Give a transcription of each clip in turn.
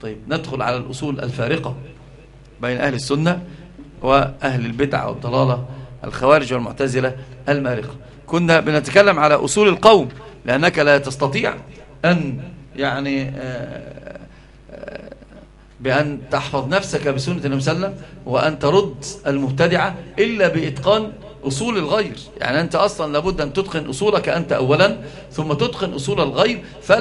طيب ندخل على الأصول الفارقة بين أهل السنة وأهل البدع والضلالة، الخوارج والمعتزلة المارقة. كنا بنتكلم على أصول القوم، لأنك لا تستطيع أن يعني بأن تحفظ نفسك بسنة النبي صلى الله عليه وسلم وأن ترد المبتدعة إلا بإتقان أصول الغير. يعني أنت أصلا لابد أن تتقن أصولك أنت أولا، ثم تتقن أصول الغير،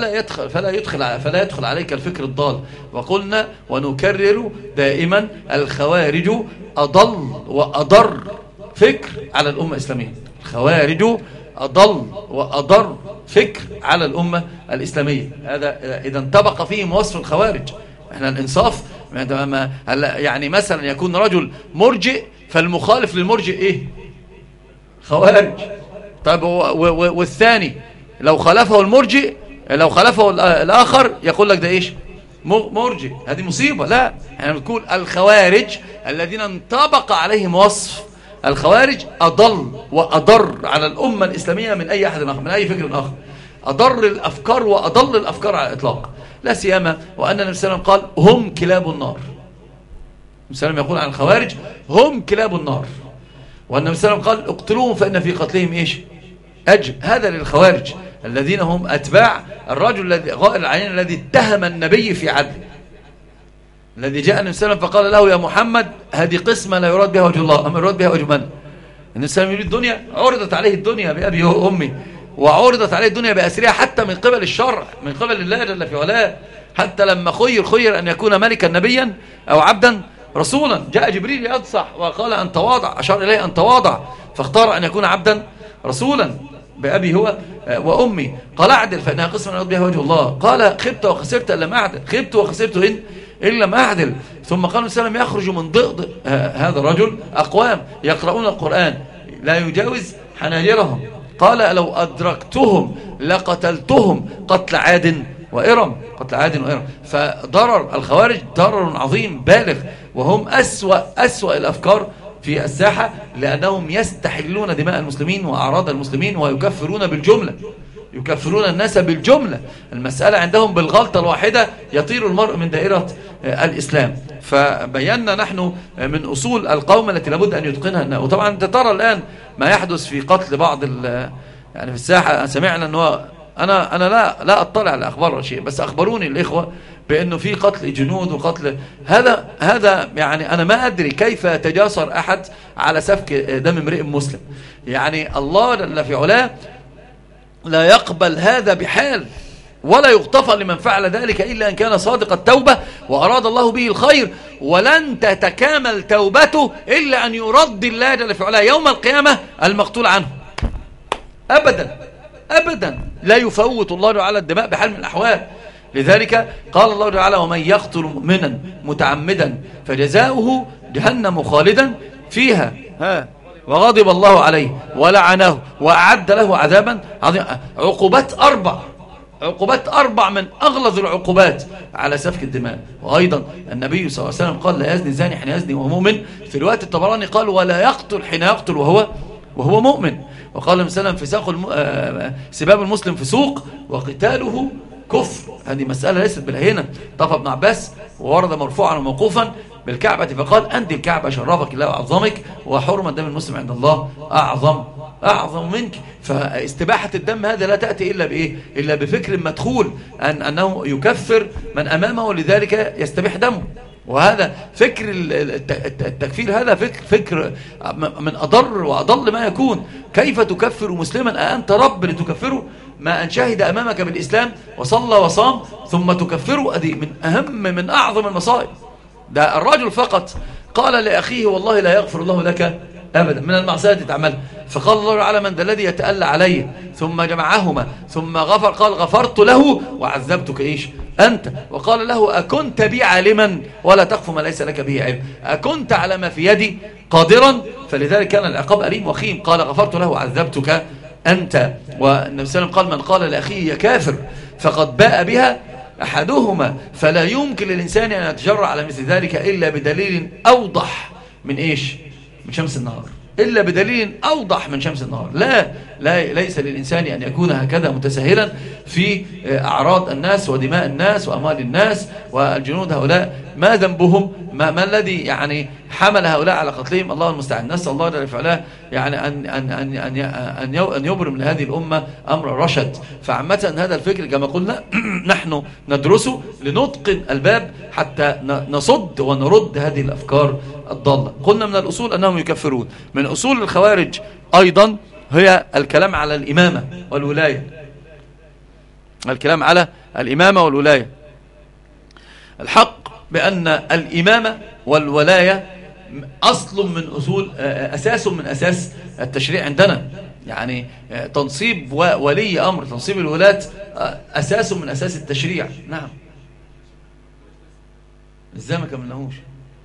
فلا يدخل عليك الفكر الضال. وقلنا ونكرر دائما الخوارج أضل وأضر فكر على الأمة الإسلامية. الخوارج أضل وأضر فكر على الأمة الإسلامية. هذا إذا انطبق فيهم وصف الخوارج. احنا الإنصاف يعني مثلا يكون رجل مرجئ، فالمخالف للمرجئ إيه؟ خوارج. طيب والثاني لو خالفه المرجئ، لو خالفه الآخر يقول لك ده إيش؟ مرجئ. هذه مصيبة. لا، احنا بنقول الخوارج الذين انطبق عليهم وصف الخوارج أضل وأضر على الأمة الإسلامية من أي أحد آخر، من أي فكر آخر. أضر الأفكار وأضل الأفكار على الإطلاق، لا سيما وأن النبي صلى الله عليه وسلم قال هم كلاب النار. النبي صلى الله عليه وسلم يقول عن الخوارج هم كلاب النار، والنبي صلى الله عليه وسلم قال اقتلوهم فإن في قتلهم إيش؟ أجر. هذا للخوارج الذين هم أتباع الرجل الذي غائر العين الذي اتهم النبي في عدل، الذي جاء النبي صلى الله عليه وسلم فقال له يا محمد هذه قسمة لا يراد بها وجه الله، أما يراد بها وجه من؟ النبي صلى الله عليه وسلم يريد الدنيا. عرضت عليه الدنيا بأبي وأمي، وعرضت عليه الدنيا بأسرها حتى من قبل الشرع، من قبل الله جل في علاه. حتى لما خير أن يكون ملكا نبيا أو عبدا رسولا، جاء جبريل ينصح وقال أن تواضع، أشار إليه أن تواضع، فاختار أن يكون عبدا رسولا بأبي هو وأمي. قال أعدل فإنها قسمة يراد بها وجه الله. قال خبت وخسرت إن لم أعدل، خبت وخسرت إن لم أعدل. ثم قال النبي صلى الله عليه وسلم يخرج من ضئض هذا الرجل أقوام يقرؤون القرآن لا يجاوز حناجرهم، قال لو أدركتهم لقتلتهم قتل عاد وإرم، قتل عاد وإرم. فضرر الخوارج ضرر عظيم بالغ، وهم أسوأ الأفكار في الساحة، لأنهم يستحلون دماء المسلمين وأعراض المسلمين ويكفرون بالجملة، يكفرون الناس بالجملة. المسألة عندهم بالغلطة الواحدة يطير المرء من دائرة الإسلام. فبينا نحن من أصول القوم التي لابد أن يتقنها. وطبعا أنت ترى الآن ما يحدث في قتل بعض يعني في الساحة. سمعنا أنه أنا لا أطلع على أخبار شيء، بس أخبروني الإخوة بأنه في قتل جنود وقتل هذا يعني أنا ما أدري كيف يتجاسر أحد على سفك دم امرئ مسلم. يعني الله جل في علاه لا يقبل هذا بحال، ولا يغتفر لمن فعل ذلك إلا أن كان صادق التوبة وأراد الله به الخير، ولن تتكامل توبته إلا أن يرد الله جل في علاه يوم القيامة المقتول عنه. أبدا أبدا لا يفوت الله على الدماء بحال من الأحوال. لذلك قال الله تعالى ومن يقتل مؤمنا متعمدا فجزاؤه جهنم خالدا فيها وغضب الله عليه ولعنه وأعد له عذابا عظيما. عقوبات أربع من أغلظ العقوبات على سفك الدماء. وأيضا النبي صلى الله عليه وسلم قال لا يزني الزاني حين يزني وهو مؤمن. في رواية الطبراني قال ولا يقتل حين يقتل وهو مؤمن. وقال النبي صلى الله عليه وسلم في سباب المسلم فسوق وقتاله كفر. هذه مسألة ليست بالهينة. طاف ابن عباس وورد مرفوعا وموقوفا بالكعبة فقال أنت الكعبة شرفك الله وعظمك، وحرمة دم المسلم عند الله أعظم منك. فاستباحة الدم هذا لا تأتي إلا بإيه؟ إلا بفكر مدخول أنه يكفر من أمامه لذلك يستبيح دمه. وهذا فكر التكفير، هذا فكر من أضر وأضل ما يكون. كيف تكفر مسلما؟ أنت رب لتكفره؟ ما أن شهد أمامك بالإسلام وصلى وصام ثم تكفره؟ هذه من أعظم المصائب. ده الرجل فقط قال لأخيه والله لا يغفر الله لك أبدا من المعصية تعمل. فقال الله تعالى من ذا الذي يتألى علي؟ ثم جمعهما ثم غفر، قال غفرت له وعذبتك إيش أنت. وقال له أكنت بي عالما ولا تخف ما ليس لك به علم، أكنت على ما في يدي قادرا؟ فلذلك كان العقاب أليم وخيم. قال غفرت له وعذبتك أنت. والنبي صلى الله عليه وسلم قال من قال لأخيه يا كافر فقد باء بها أحدهما، فلا يمكن للإنسان أن يتجرأ على مثل ذلك إلا بدليل أوضح من إيش؟ من شمس النهار. إلا بدليل أوضح من شمس النهار. ليس للإنسان أن يكون هكذا متساهلا في أعراض الناس ودماء الناس وأموال الناس والجنود هؤلاء، ما ذنبهم؟ ما الذي يعني حمل هؤلاء على قتلهم؟ الله المستعان. نسأل الله جل وعلا يعني أن يبرم لهذه الأمة أمر رشد. فعامة هذا الفكر كما قلنا نحن ندرسه لنتقن الباب حتى نصد ونرد هذه الأفكار الضالة. قلنا من الأصول أنهم يكفرون. من أصول الخوارج أيضا هي الكلام على الإمامة والولاية. الكلام على الإمامة والولاية. الحق بأن الإمامة والولاية أصل من أصول، أساس من أساس التشريع عندنا. يعني تنصيب ولي أمر، تنصيب الولاة أساس من أساس التشريع. نعم. إزاي ما كملناهوش؟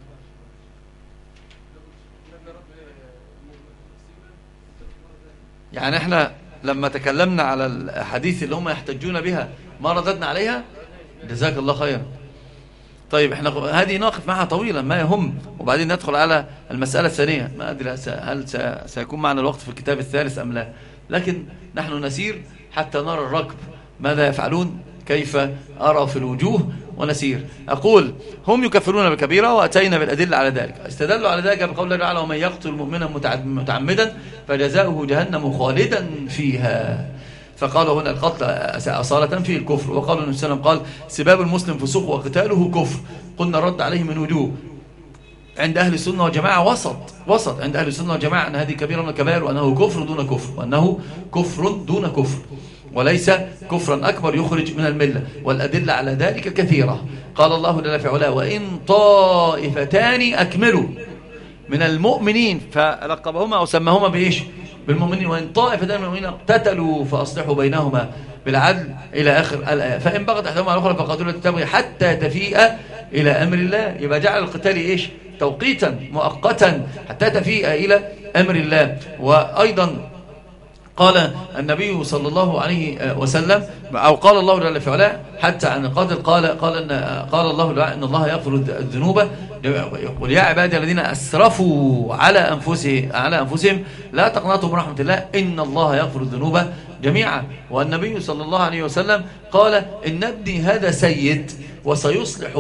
يعني احنا لما تكلمنا على الحديث اللي هم يحتجون بها ما رددنا عليها. جزاك الله خيرا. طيب احنا هذه نقف معها طويلا ما يهم، وبعدين ندخل على المسألة الثانية. ما أدري هل سيكون معنا الوقت في الكتاب الثالث أم لا، لكن نحن نسير حتى نرى الركب ماذا يفعلون، كيف أرى في الوجوه، ونسير. أقول هم يكفرون بالكبيرة وأتينا بالأدلة على ذلك. استدلوا على ذلك بقول الله تعالى: ومن يقتل مؤمنا متعمدا فجزاؤه جهنم خالدا فيها. فقالوا هنا القتل أصالة فيه الكفر. وقالوا النبي صلى الله عليه وسلم قال: سباب المسلم فسوق وقتاله كفر. قلنا رد عليه من وجوه. عند أهل السنة والجماعة وسط عند أهل السنة والجماعة أن هذه كبيرة من الكبائر، وأنه كفر دون كفر، وأنه كفر دون كفر، وليس كفرا أكبر يخرج من الملة. والأدلة على ذلك كثيرة. قال الله جل في علاه: وإن طائفتان أكملوا من المؤمنين، فلقبهما أو سماهما بإيش؟ بالمؤمنين. وإن طائفتان من المؤمنين اقتتلوا فأصلحوا بينهما بالعدل إلى آخر الآية. فإن بغت أحدهما على الأخرى فقاتلوا التي تبغي حتى تفيء إلى أمر الله. يبقى جعل القتال إيش؟ توقيتا مؤقتا حتى تفيء إلى أمر الله. وأيضا قال النبي صلى الله عليه وسلم، أو قال الله جل في علاه حتى عن القاتل، قال الله إن الله يغفر الذنوب، قل يا عبادي الذين أسرفوا على أنفسهم لا تقنطوا من رحمة الله إن الله يغفر الذنوب جميعا. والنبي صلى الله عليه وسلم قال: إن ابني هذا سيد وسيصلح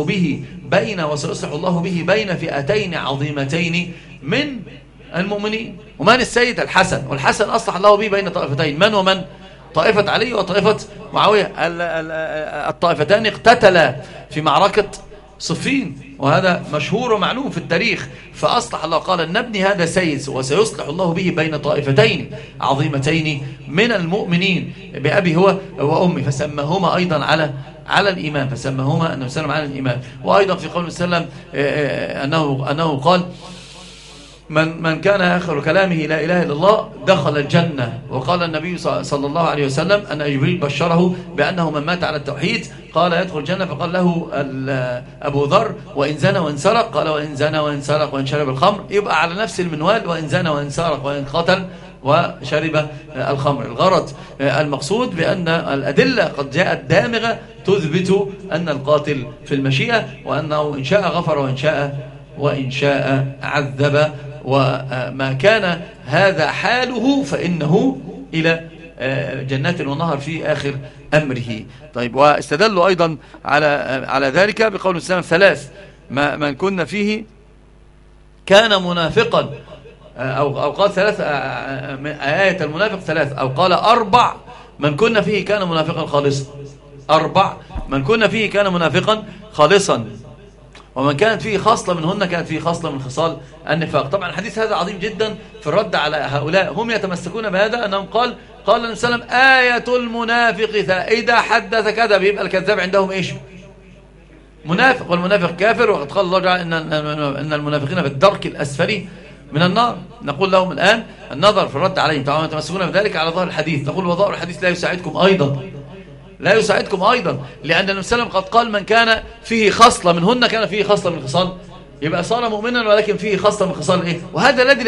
الله به بين فئتين عظيمتين من المؤمنين. ومن السيد؟ الحسن. والحسن أصلح الله به بين طائفتين، من ومن؟ طائفة علي وطائفة معاوية. الطائفتان اقتتلا في معركة صفين، وهذا مشهور ومعلوم في التاريخ. فأصلح الله، قال: إن ابني هذا سيد وسيصلح الله به بين طائفتين عظيمتين من المؤمنين بأبي هو وأمي. فسماهما أيضا على الإيمان، فسماهما النبي صلى الله عليه وسلم على الإيمان. وأيضا في قول صلى الله عليه وسلم أنه قال: من كان آخر كلامه لا إله إلا الله دخل الجنة. وقال النبي صلى الله عليه وسلم أن جبريل بشره بأنه من مات على التوحيد قال يدخل الجنة. فقال له أبو ذر: وإن زنى وإن سرق؟ قال: وإن زنى وإن سرق وإن شرب الخمر. يبقى على نفس المنوال: وإن زنى وإن سرق وإن قتل وشرب الخمر. الغرض المقصود بأن الأدلة قد جاءت دامغة تثبت أن القاتل في المشيئة، وأنه إن شاء غفر وإن شاء عذب. وما كان هذا حاله فإنه إلى جنات ونهر في آخر أمره. طيب، واستدلوا أيضا على ذلك بقول السلام: ثلاث من كنا فيه كان منافقا، أو قال ثلاث، آية المنافق ثلاث، أو قال أربع من كنا فيه كان منافقا خالصا. أربع من كنا فيه كان منافقا خالصا، ومن كانت فيه خصلة منهن كانت فيه خصلة من خصال النفاق. طبعا الحديث هذا عظيم جدا في الرد على هؤلاء. هم يتمسكون بهذا أنهم قال النبي صلى الله عليه وسلم: آية المنافق إذا حدث كذب. يبقى الكذاب عندهم إيش؟ منافق، والمنافق كافر. وقد قال الله تعالى إن المنافقين في الدرك الأسفل من النار. نقول لهم الآن النظر في الرد عليهم. طبعا يتمسكون بذلك على ظاهر الحديث. نقول: وظاهر الحديث لا يساعدكم أيضا، لأن النبي صلى الله عليه وسلم قد قال: من كان فيه خصلة منهن كان فيه خصلة من خصال. يبقى صار مؤمنا ولكن فيه خصلة من خصال إيه؟ وهذا الذي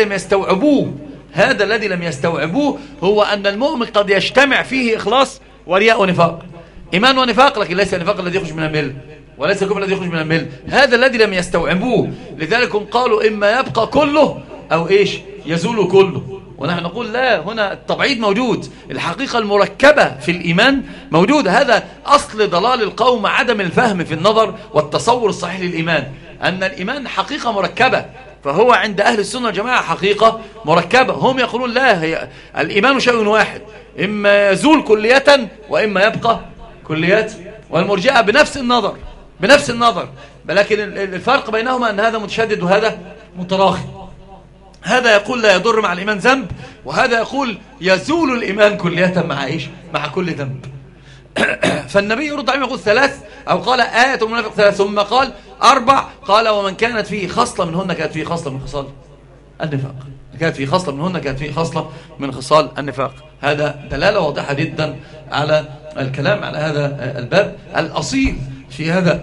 لم يستوعبوه هو أن المؤمن قد يجتمع فيه إخلاص ورياء ونفاق، إيمان ونفاق، لكن ليس النفاق الذي يخرج من المل، وليس الكفر الذي يخرج من المل. هذا الذي لم يستوعبوه. لذلك قالوا: إما يبقى كله أو إيش؟ يزول كله. ونحن نقول لا، هنا التبعيض موجود، الحقيقة المركبة في الإيمان موجودة. هذا أصل ضلال القوم، عدم الفهم في النظر والتصور الصحيح للإيمان، أن الإيمان حقيقة مركبة. فهو عند أهل السنة والجماعة حقيقة مركبة. هم يقولون لا، هي الإيمان شيء واحد، إما يزول كلية وإما يبقى كليات. والمرجئة بنفس النظر، لكن الفرق بينهما أن هذا متشدد وهذا متراخي. هذا يقول لا يضر مع الإيمان ذنب، وهذا يقول يزول الإيمان كلية مع إيش؟ مع كل ذنب. فالنبي يرد عليهم يقول ثلاث، أو قال آية المنافق ثلاث، ثم قال أربع، قال ومن كانت فيه خصلة منهن كانت فيه خصلة من خصال النفاق. كانت فيه خصلة منهن كانت فيه خصلة من خصال النفاق. هذا دلالة واضحة جدا على الكلام على هذا الباب الأصيل في هذا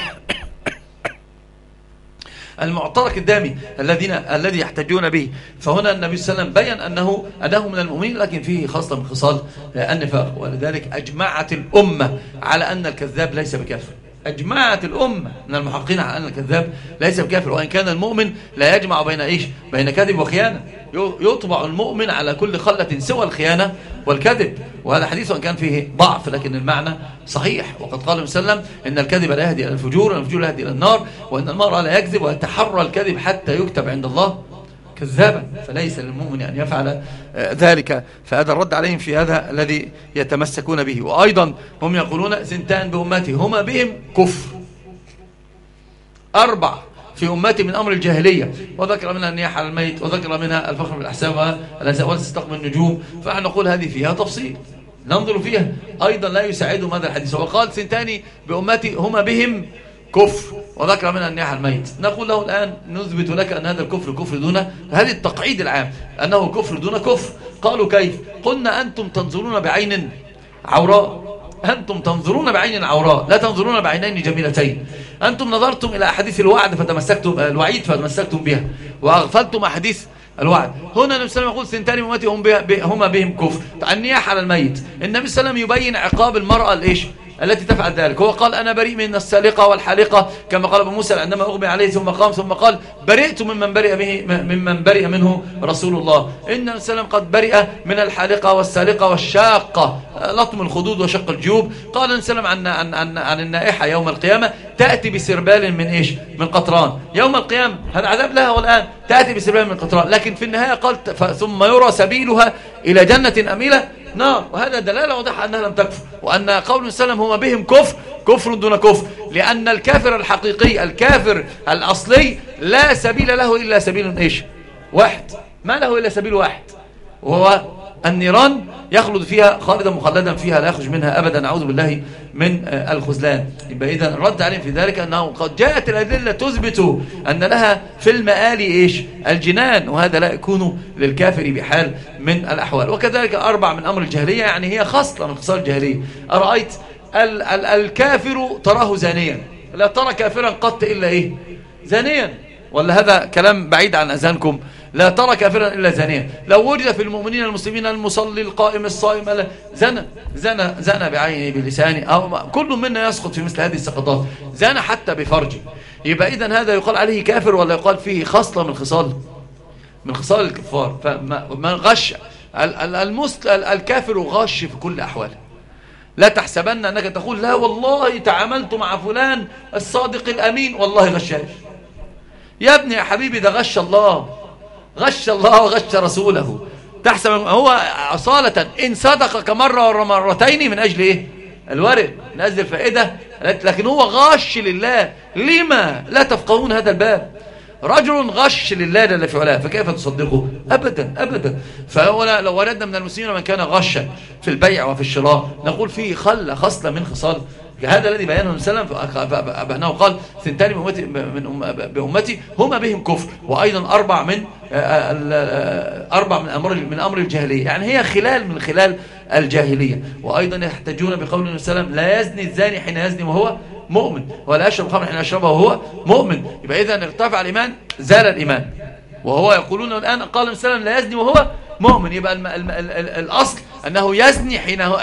المعترك الدامي الذي يحتجون به. فهنا النبي صلى الله عليه وسلم بيّن أنه من المؤمنين، لكن فيه خاصة من خصال النفاق. ولذلك أجمعت الأمة على أن الكذاب ليس بكافر. أجمعت الأمة من المحققين على أن الكذاب ليس بكافر، وإن كان المؤمن لا يجمع بين إيش؟ بين كذب وخيانة. يطبع المؤمن على كل خلة سوى الخيانة والكذب. وهذا حديث وإن كان فيه ضعف لكن المعنى صحيح. وقد قال صلى الله عليه وسلم إن الكذب لا يهدي إلى الفجور، وإن الفجور لا يهدي إلى النار، وإن المرء لا يكذب ويتحرى الكذب حتى يكتب عند الله كذابا، فليس للمؤمن أن يفعل ذلك. فهذا الرد عليهم في هذا الذي يتمسكون به. وأيضا هم يقولون سنتان بأمتي هما بهم كفر، أربع في أمتي من أمر الجاهلية، وذكر منها النياحة على الميت، وذكر منها الفخر بالأحساب والاستسقاء النجوم. فنحن نقول هذه فيها تفصيل ننظر فيها. أيضا لا يساعدهم هذا الحديث، وقال سنتان بأمتي هما بهم كفر، وذكر منها النياحة الميت. نقول له الآن نثبت لك أن هذا الكفر كفر دون هذه التقعيد العام، أنه كفر دون كفر. قالوا كيف؟ قلنا أنتم تنظرون بعين عوراء، أنتم تنظرون بعين عوراء لا تنظرون بعينين جميلتين. أنتم نظرتم إلى أحاديث الوعد فتمسكتم الوعيد فتمسكتم بها، وأغفلتم أحاديث الوعد. هنا النبي صلى الله عليه وسلم يقول سنتان من أمتي هما بهم كفر. النياحة على الميت، النبي صلى الله عليه وسلم يبين عقاب المرأة الإيش التي تفعل ذلك. هو قال أنا بريء من السالقة والحالقة، كما قال أبو موسى عندما أغمي عليه ثم قام، ثم قال برئت ممن برئ منه رسول الله. إن النبي صلى الله عليه وسلم قد برئ من الحالقة والسالقة والشاقة، لطم الخدود وشق الجيوب. قال النبي صلى الله عليه وسلم عن النائحة يوم القيامة تأتي بسربال من إيش؟ من قطران. يوم القيامة هذا عذاب لها، والآن تأتي بسربال من قطران. لكن في النهاية قال ثم يرى سبيلها إلى جنة أميلة نار. وهذا دلالة واضحة أنها لم تكفر، وأن قول السلام هما بهم كفر دون كفر، لأن الكافر الحقيقي الكافر الأصلي لا سبيل له إلا سبيل إيش؟ واحد، ما له إلا سبيل واحد، وهو النيران يخلد فيها خالدا مخلدا فيها لا يخرج منها أبدا، نعوذ بالله من الخذلان. يبقى إذن الرد عليهم في ذلك أنه قد جاءت الأدلة تثبت أن لها في المآل إيش؟ الجنان، وهذا لا يكون للكافر بحال من الأحوال. وكذلك أربع من أمر الجاهلية، يعني هي خصلة من خصال الجاهلية. أرأيت الكافر تراه زانيا، لا ترى كافرا قط إلا إيه؟ زانيا، ولا هذا كلام بعيد عن أذهانكم؟ لا ترى كافرا إلا زانيا. لو وجد في المؤمنين المسلمين المصلي القائم الصائم زنى بعينه بلسانه، أو كل منا يسقط في مثل هذه السقطات، زنى حتى بفرجه. يبقى إذن هذا يقال عليه كافر، ولا يقال فيه خصلة من خصال الكفار؟ فمن غش الكافر غش في كل أحواله. لا تحسبن أنك تقول لا والله تعاملت مع فلان الصادق الأمين والله غشاش. يا ابني يا حبيبي ده غش الله وغش رسوله. تحسب هو أصالة إن صدقك مرة ومرتين من أجل إيه؟ الورق، من أجل الفائدة، لكن هو غش لله. لما لا تفقهون هذا الباب؟ رجل غش لله جل في علاه، فكيف تصدقه؟ أبدا أبدا. فهو لو وردنا من المسلمين من كان غشا في البيع وفي الشراء نقول فيه خصلة من خصال هذا الذي بيانه النبي صلى الله عليه وسلم، فأنه قال ثنتان بأمتي هما بهم كفر، وأيضا أربع من أمر الجاهلية، يعني هي خلال من خلال الجاهلية. وأيضا يحتجون بقول النبي صلى الله عليه وسلم لا يزني الزاني حين يزني وهو مؤمن، ولا يشرب الخمر حين يشربه وهو مؤمن. يبقى إذا ارتفع الإيمان زال الإيمان. وهو يقولون الآن قال النبي صلى الله عليه وسلم لا يزني وهو مؤمن، يبقى الأصل أنه يزني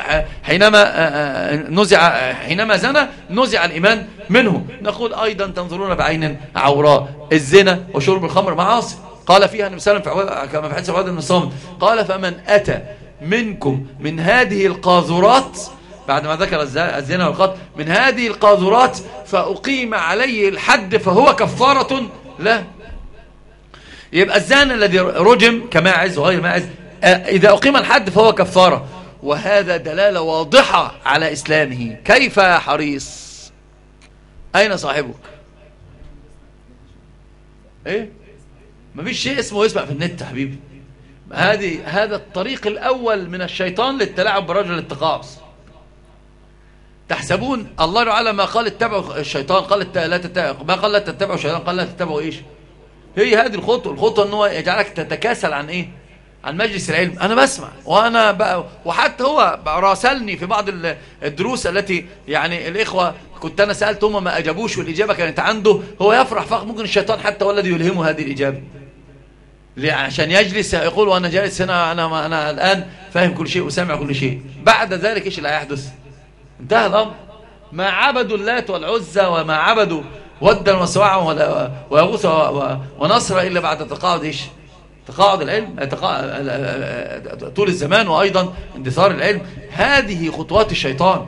حينما زنى نزع الإيمان منه. نقول أيضا تنظرون بعين عوراء، الزنا وشرب الخمر معاصي، قال فيها النبي صلى الله عليه وسلم كما في حديث عبادة بن الصامت قال فمن أتى منكم من هذه القاذورات بعد ما ذكر الزنا والقتل من هذه القاذورات فأقيم عليه الحد فهو كفارة له. يبقى الزاني الذي رجم كماعز وغير ماعز إذا أقيم الحد فهو كفارة، وهذا دلالة واضحة على إسلامه. كيف يا حريص؟ أين صاحبك؟ إيه؟ مفيش شيء اسمه يسمع في النت حبيبي. هذا الطريق الأول من الشيطان للتلاعب برجل التقاعس. تحسبون الله تعالى ما قال اتبعوا الشيطان، قال لا تتبعوا، ما قال لا تتبعوا الشيطان، قال لا تتبعوا ايش؟ هي هذه الخطوة ان هو يجعلك تتكاسل عن ايه؟ عن مجلس العلم. انا بسمع وانا بقى، وحتى هو راسلني في بعض الدروس التي يعني الاخوة كنت انا سألت هم ما اجابوش والاجابة كانت عنده، هو يفرح فقط. ممكن الشيطان حتى هو الذي يلهمه هذه الاجابة عشان يجلس يقول وانا جالس هنا انا الان فاهم كل شيء وسامع كل شيء. بعد ذلك ايش اللي هيحدث؟ انتهى الامر. ما عبدوا اللات والعزى وما عبدوا ودا وسواعا ويغوث ونصر الا بعد تقاعد ايش؟ تقاعد العلم، طول الزمان وايضا اندثار العلم. هذه خطوات الشيطان.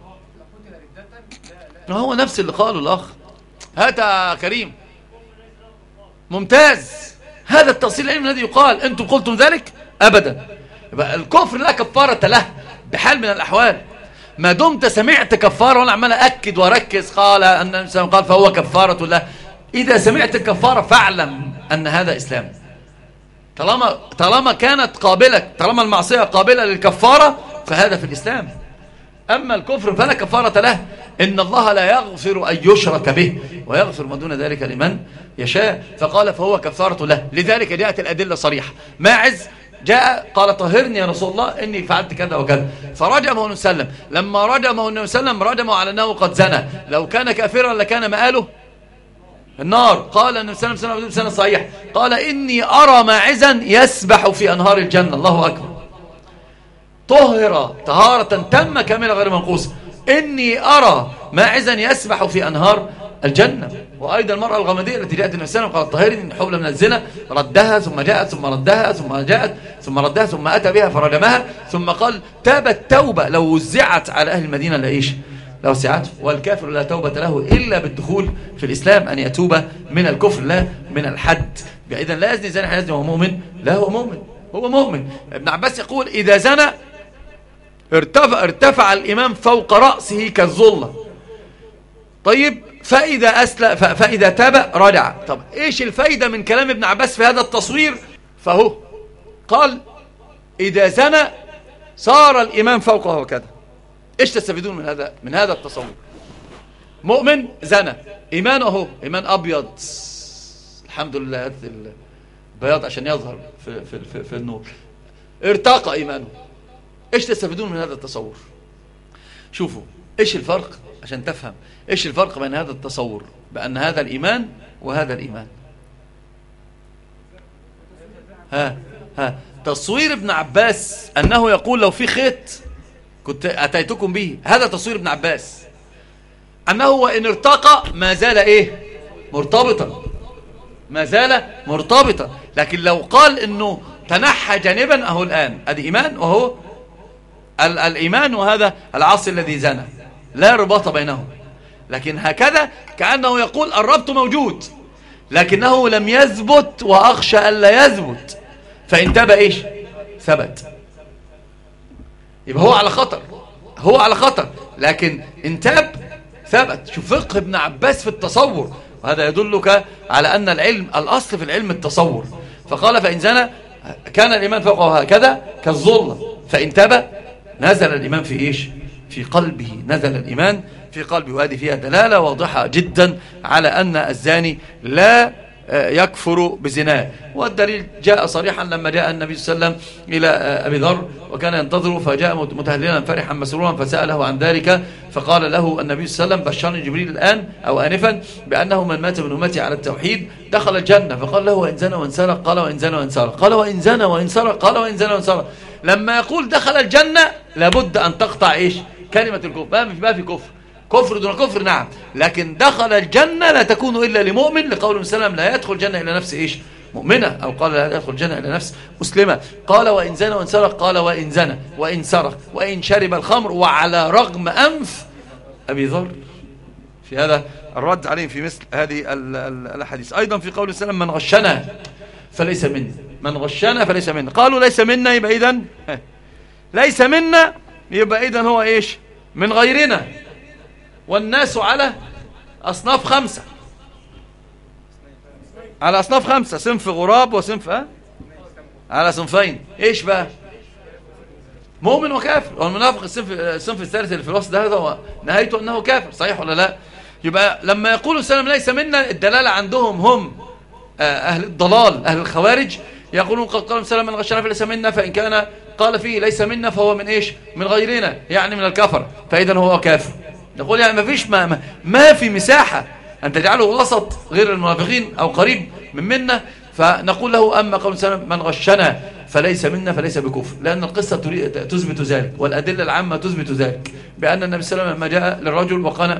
هو نفس اللي قاله الاخ. هات يا كريم. ممتاز. هذا التأصيل العلمي الذي يقال. انتم قلتم ذلك؟ ابدا. يبقى الكفر لا كفارة له بحال من الاحوال. ما دمت سمعت كفارة، وانا عمال أكد واركز، قال أن الإنسان قال فهو كفارة له. إذا سمعت الكفارة فاعلم أن هذا إسلام. طالما كانت قابلة، طالما المعصية قابلة للكفارة فهذا في الإسلام. أما الكفر فلا كفارة له. إن الله لا يغفر أن يشرك به ويغفر ما دون ذلك لمن يشاء. فقال فهو كفارة له. لذلك جاءت الأدلة صريحة. ماعز جاء قال طهرني يا رسول الله إني فعلت كذا وكذا، فرجمه النبي صلى الله عليه وسلم. لما رجمه النبي صلى الله عليه وسلم رجمه على أنه قد زنى، لو كان كافرا لكان مآله النار. قال النبي صلى الله عليه وسلم بسند صحيح قال إني أرى ماعزا يسبح في أنهار الجنة. الله أكبر. طهر طهارة تامة كاملة غير منقوصة. إني أرى ماعزا يسبح في أنهار الجنة. وأيضا المرأة الغمدية التي جاءت النبي صلى الله عليه وسلم قالت طهرني حبلى من الزنا، ردها ثم جاءت ثم ردها ثم جاءت ثم ردها ثم أتى بها فرجمها، ثم قال تابت توبة لو وزعت على أهل المدينة لإيش؟ لو سعته. والكافر لا توبة له إلا بالدخول في الإسلام، أن يتوب من الكفر لا من الحد. إذن لا يزني زاني حيزني وهو مؤمن؟ لا، هو مؤمن، هو مؤمن. ابن عباس يقول إذا زنى ارتفع الإمام فوق رأسه كالظلة. طيب فإذا تاب رجع. طب إيش الفايدة من كلام ابن عباس في هذا التصوير؟ فهو قال إذا زنى صار الإمام فوقه وكذا. إيش تستفيدون من هذا التصور؟ مؤمن زنى، إيمانه إيمان أبيض، الحمد لله البياض عشان يظهر في النور، ارتقى إيمانه. إيش تستفيدون من هذا التصور؟ شوفوا إيش الفرق عشان تفهم إيش الفرق بين هذا التصور بأن هذا الإيمان وهذا الإيمان. تصوير ابن عباس أنه يقول لو في خيط كنت أتيتكم به، هذا تصوير ابن عباس أنه وإن ارتقى ما زال إيه؟ مرتبطا، ما زال مرتبطا. لكن لو قال إنه تنحى جانبا أهو الآن أدي إيمان، وهو الإيمان وهذا العاصي الذي زنى لا رباط بينهم. لكن هكذا كأنه يقول الربط موجود لكنه لم يثبت وأخشى ألا يثبت، فإن تاب إيش؟ ثبت. يبقى هو على خطر، هو على خطر، لكن إن تاب ثبت. شوف فقه ابن عباس في التصور، وهذا يدلك على أن العلم الأصل في العلم التصور. فقال فإن زنى كان الإيمان فوقه هكذا كالظلة، فإن تاب نزل الإيمان في إيش؟ في قلبه، نزل الإيمان في قلبه. وهذه فيها دلالة واضحة جدا على أن الزاني لا يكفر بزناه. والدليل جاء صريحا لما جاء النبي صلى الله عليه وسلم إلى أبي ذر وكان ينتظره، فجاء متهللا فرحا مسرورا فسأله عن ذلك، فقال له النبي صلى الله عليه وسلم بشرني جبريل الآن أو آنفا بأنه من مات من أمتي على التوحيد دخل الجنة. فقال له وإن زنى وإن سرق؟ قال وإن زنى وإن سرق. قال وإن زنى وإن سرق؟ قال وإن زنى وإن سرق. لما يقول دخل الجنة لابد أن تقطع إيش؟ كلمة الكفر. ما في كفر، كفر دون كفر نعم، لكن دخل الجنة لا تكون إلا لمؤمن، لقول النبي صلى الله عليه وسلم لا يدخل الجنة إلا نفس إيش؟ مؤمنة، أو قال لا يدخل الجنة إلا نفس مسلمة. قال وإن زنى وإن سرق، قال وإن زنى وإن سرق وإن شرب الخمر وعلى رغم أنف أبي ذر. في هذا الرد عليهم في مثل هذه الأحاديث. أيضا في قول السلام من غشنا فليس منا، من غشنا فليس منا. قالوا ليس منا، يبقى إذن ليس منا، يبقى إذن هو إيش؟ من غيرنا. والناس على أصناف خمسة، على أصناف خمسة، صنف غراب وصنف على صنفين. إيش بقى؟ مؤمن وكافر. والمنافق الصنف الثالث اللي في الوسط ده، هذا هو نهايته أنه كافر. صحيح ولا لا؟ يبقى لما يقولوا السلام ليس منا، الدلالة عندهم هم أهل الضلال، أهل الخوارج، يقولون قد قال السلام من غشنا فليس منا، فإن كان قال فيه ليس منا فهو من إيش؟ من غيرنا، يعني من الكفر، فإذا هو كافر. نقول يعني ما فيش ما في مساحة أن تجعله وسط غير المنافقين أو قريب منا. فنقول له أما قول السلام من غشنا فليس منا فليس بكفر، لأن القصة تثبت ذلك، والأدلة العامة تثبت ذلك، بأن النبي صلى الله عليه وسلم لما جاء للرجل وقال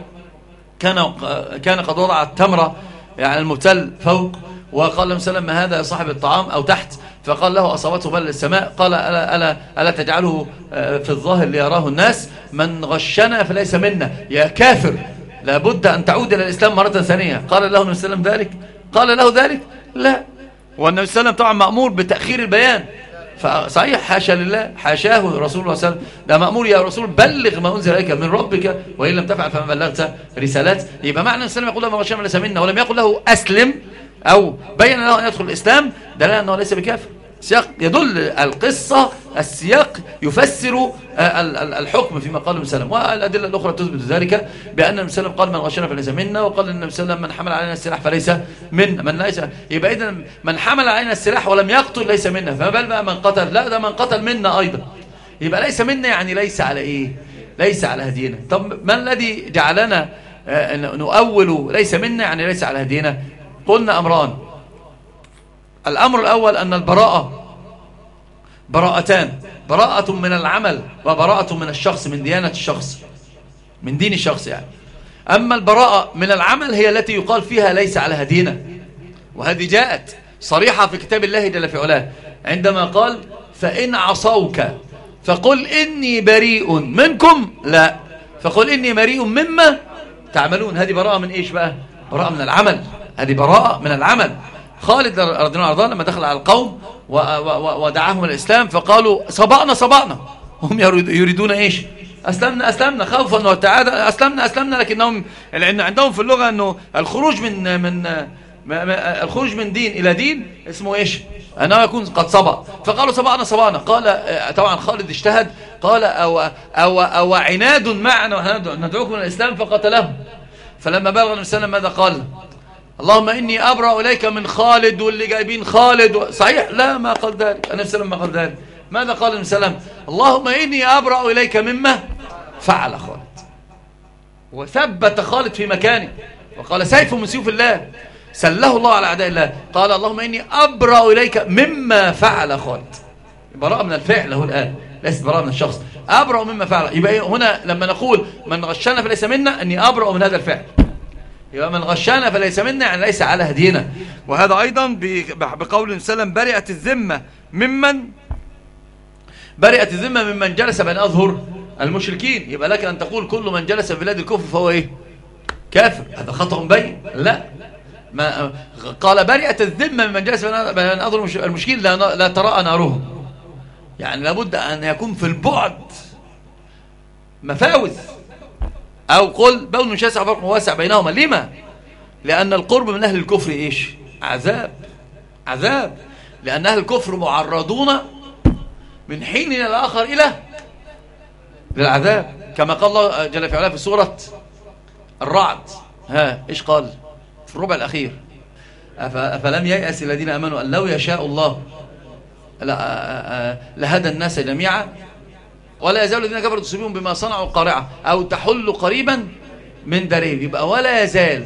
كان قد وضع التمرة يعني المبتل فوق، وقال له سلم ما هذا يا صاحب الطعام أو تحت، فقال له أصابته بل السماء، قال ألا تجعله في الظاهر ليراه الناس، من غشنا فليس منا، يا كافر لابد أن تعود إلى الإسلام مرة ثانية. قال له النبي صلى الله عليه وسلم ذلك؟ قال له ذلك؟ لا. والنبي صلى الله عليه وسلم طبعا مأمور بتأخير البيان، فصحيح حاشا لله، حاشاه رسول الله صلى الله عليه وسلم، ده مأمور يا رسول بلغ ما أنزل إليك من ربك وإن لم تفعل فما بلغت رسالات. يبقى معنى السلام يقول له ما غشنا فليس منا، ولم يقل له أسلم أو بين له أن يدخل الإسلام، دلالة أنه ليس بكافر. سياق يدل القصة، السياق يفسر الحكم فيما قال النبي صلى الله عليه وسلم. والأدلة الأخرى تثبت ذلك، بأن النبي صلى الله عليه وسلم قال من غشنا فليس منا، وقال النبي صلى الله عليه وسلم من حمل علينا السلاح فليس منا، من ليس. يبقى إذا من حمل علينا السلاح ولم يقتل ليس منا، فما بال بقى من قتل؟ لا، ده من قتل منا أيضا. يبقى ليس منا يعني ليس على إيه؟ ليس على هدينا. طب ما الذي جعلنا نؤول ليس منا يعني ليس على هدينا؟ قلنا أمران. الأمر الأول أن البراءة براءتان، براءة من العمل وبراءة من الشخص، من ديانة الشخص، من دين الشخص يعني. أما البراءة من العمل هي التي يقال فيها ليس على هدينا، وهذه جاءت صريحة في كتاب الله جل في علاه عندما قال فإن عصوك فقل إني بريء منكم، لا، فقل إني بريء مما تعملون. هذه براءة من إيش بقى؟ براءة من العمل، هذه براءة من العمل. خالد رضي الله عنه لما دخل على القوم ودعاهم الإسلام فقالوا صبأنا، هم يريدون إيش؟ أسلمنا خوفا وتعادى، أسلمنا، لكنهم عندهم في اللغة أنه الخروج من دين إلى دين اسمه إيش؟ أنه يكون قد صبأ، فقالوا صبأنا. قال طبعا خالد اجتهد، قال أو عناد معنا ندعوكم إلى الإسلام، فقتلهم. فلما بلغ النبي صلى الله عليه وسلم ماذا قال؟ اللهم إني أبرأ إليك من خالد واللي جايبين خالد. صحيح؟ لا، ما قال ذلك النبي صلى الله عليه وسلم، ما قال ذلك. ماذا قال النبي صلى الله عليه وسلم؟ اللهم إني أبرأ إليك مما فعل خالد، وثبت خالد في مكانه وقال سيف من سيوف الله سله الله على أعداء الله. قال اللهم إني أبرأ إليك مما فعل خالد. براءة من الفعل هو الآن، ليست براءة من الشخص. أبرأ مما فعل. يبقى هنا لما نقول من غشنا فليس منا، أني أبرأ من هذا الفعل. يبقى من غشنا فليس منا يعني ليس على هدينا. وهذا أيضا بقول النبي صلى الله عليه وسلم برئت الذمة ممن جلس بين أظهر المشركين. يبقى لك أن تقول كل من جلس في بلاد الكفر فهو إيه؟ كافر. هذا خطأ بين. لا، ما قال برئت الذمة ممن جلس بين أظهر المشركين لا تراءى نارهم، يعني لابد أن يكون في البعد مفاوز، أو قل بون شاسع فرق واسع بينهما. لما؟ لأن القرب من أهل الكفر إيش؟ عذاب، لأن أهل الكفر معرضون من حين إلى الآخر إلى للعذاب، كما قال الله جل في علاه في سورة الرعد. إيش قال في الربع الأخير؟ أفلم ييأس الذين آمنوا أن لو يشاء الله لهدى الناس جميعا ولا يزال الذين كفروا تصيبهم بما صنعوا قارعة أو تحل قريبا من دارهم. يبقى ولا يزال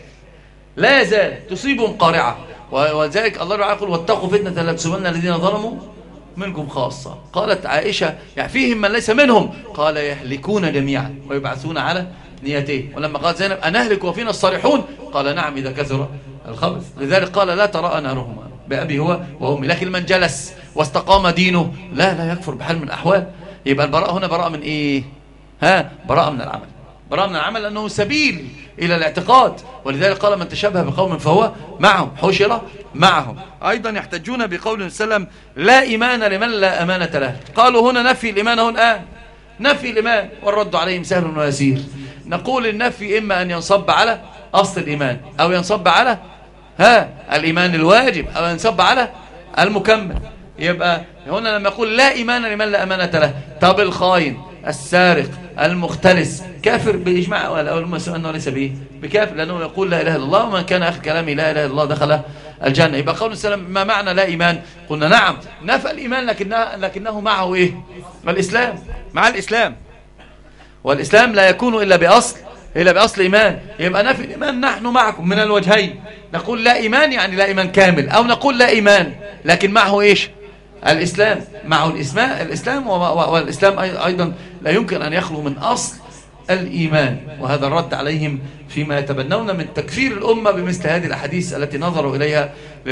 تصيبهم قارعة. وذلك الله تعالى يقول واتقوا فتنة لا تصيبن الذين ظلموا منكم خاصة. قالت عائشة يعني فيهم من ليس منهم، قال يهلكون جميعا ويبعثون على نيتين. ولما قال زينب أنهلك وفينا الصالحون، قال نعم إذا كثر الخبث. لذلك قال لا تراءى نارهما. بأبي هو وأمي. لكن من جلس واستقام دينه لا يكفر بحال من الأحوال. يبقى البراءة هنا براءة من إيه؟ براءة من العمل. براءة من العمل لأنه سبيل إلى الاعتقاد، ولذلك قال من تشبه بقوم فهو معهم، حشر معهم. أيضا يحتجون بقول وسلم لا إيمان لمن لا أمانة له. قالوا هنا نفي الإيمان هنا الآن، نفي الإيمان، والرد عليهم سهل ويسير. نقول النفي إما أن ينصب على أصل الإيمان، أو ينصب على الإيمان الواجب، أو ينصب على المكمل. يبقى هنا لما يقول لا إيمان لمن لا أمانة له، طب الخاين السارق المختلس كافر بإجماع ولا أنه ليس به بكافر، لأنه يقول لا إله إلا الله، ومن كان آخر كلامه لا إله إلا الله دخل الجنة. يبقى قول السلام ما معنى لا إيمان؟ قلنا نعم نفى الإيمان لكنه معه إيه؟ الإسلام، مع الإسلام، والإسلام لا يكون إلا بأصل إيمان. يبقى نفي الإيمان نحن معكم من الوجهين، نقول لا إيمان يعني لا إيمان كامل، أو نقول لا إيمان لكن معه إيش؟ الإسلام، معه الإسلام، والإسلام أيضا لا يمكن أن يخلو من أصل الإيمان. وهذا الرد عليهم فيما يتبنون من تكفير الأمة بمثل هذه الأحاديث التي نظروا إليها